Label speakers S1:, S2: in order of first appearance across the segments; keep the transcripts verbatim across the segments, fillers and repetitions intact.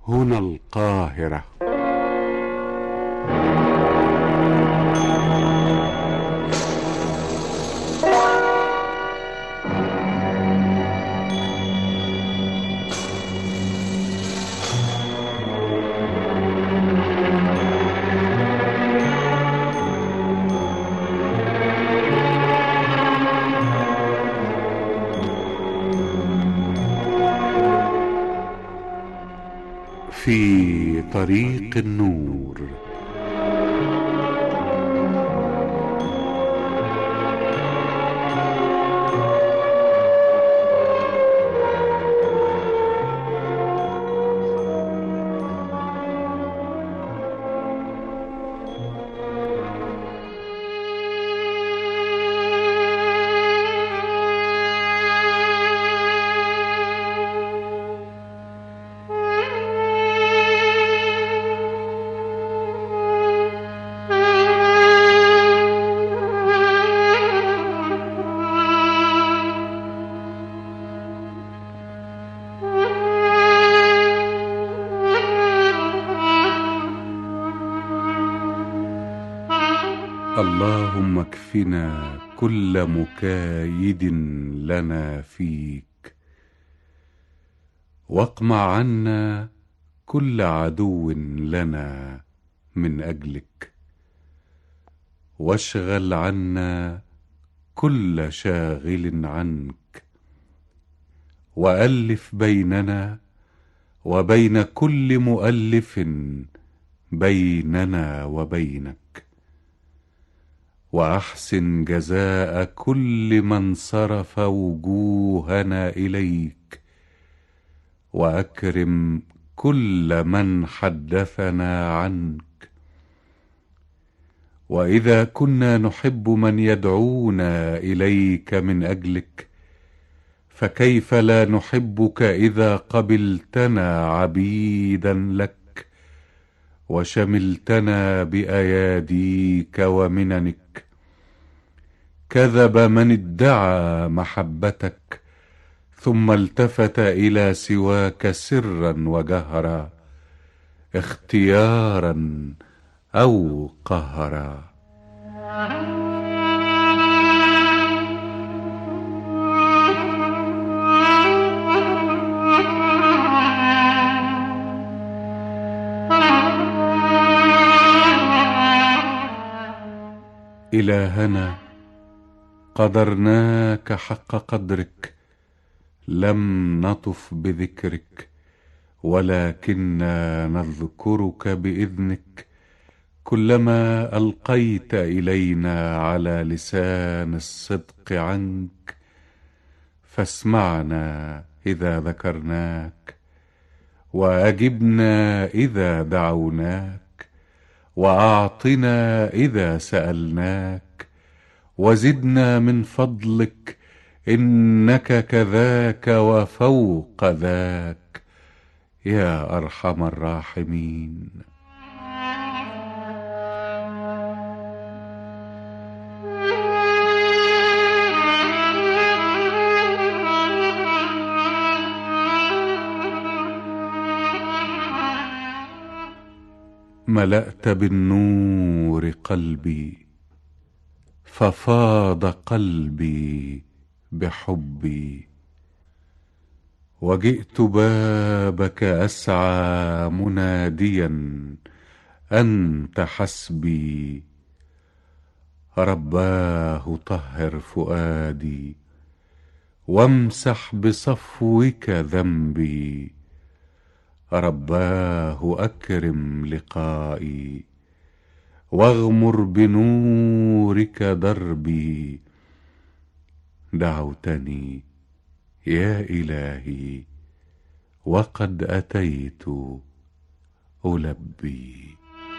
S1: هنا القاهرة. في طريق النور. اللهم اكفنا كل مكايد لنا فيك، واقمع عنا كل عدو لنا من أجلك، واشغل عنا كل شاغل عنك، وألف بيننا وبين كل مؤلف بيننا وبينك، وأحسن جزاء كل من صرف وجوهنا إليك، وأكرم كل من حدثنا عنك. وإذا كنا نحب من يدعونا إليك من أجلك، فكيف لا نحبك إذا قبلتنا عبيدا لك، وشملتنا بأياديك ومننك. كذب من ادعى محبتك ثم التفت إلى سواك سرا وجهرا، اختيارا أو قهرا. إلهنا قدرناك حق قدرك، لم نطف بذكرك، ولكننا نذكرك بإذنك كلما ألقيت إلينا على لسان الصدق عنك. فاسمعنا إذا ذكرناك، وأجبنا إذا دعوناك، وأعطنا إذا سألناك، وزدنا من فضلك، إنك كذاك وفوق ذاك يا أرحم الراحمين. ملأت بالنور قلبي، ففاض قلبي بحبي، وجئت بابك أسعى مناديا أنت حسبي. رباه طهر فؤادي، وامسح بصفوك ذنبي. رباه أكرم لقائي، واغمر بنورك دربي. دعوتني يا إلهي، وقد أتيت ألبي.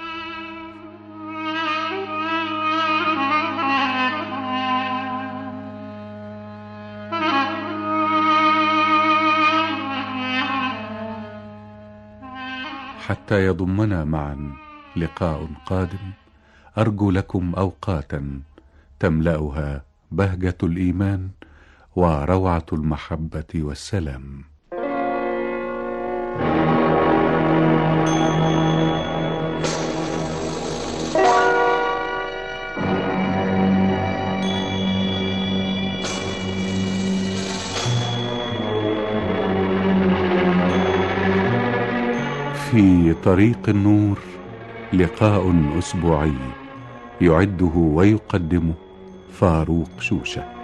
S1: حتى يضمنا معا لقاء قادم، أرجو لكم أوقاتا تملأها بهجة الإيمان وروعة المحبة والسلام. في طريق النور لقاء أسبوعي، يعده ويقدمه فاروق شوشة.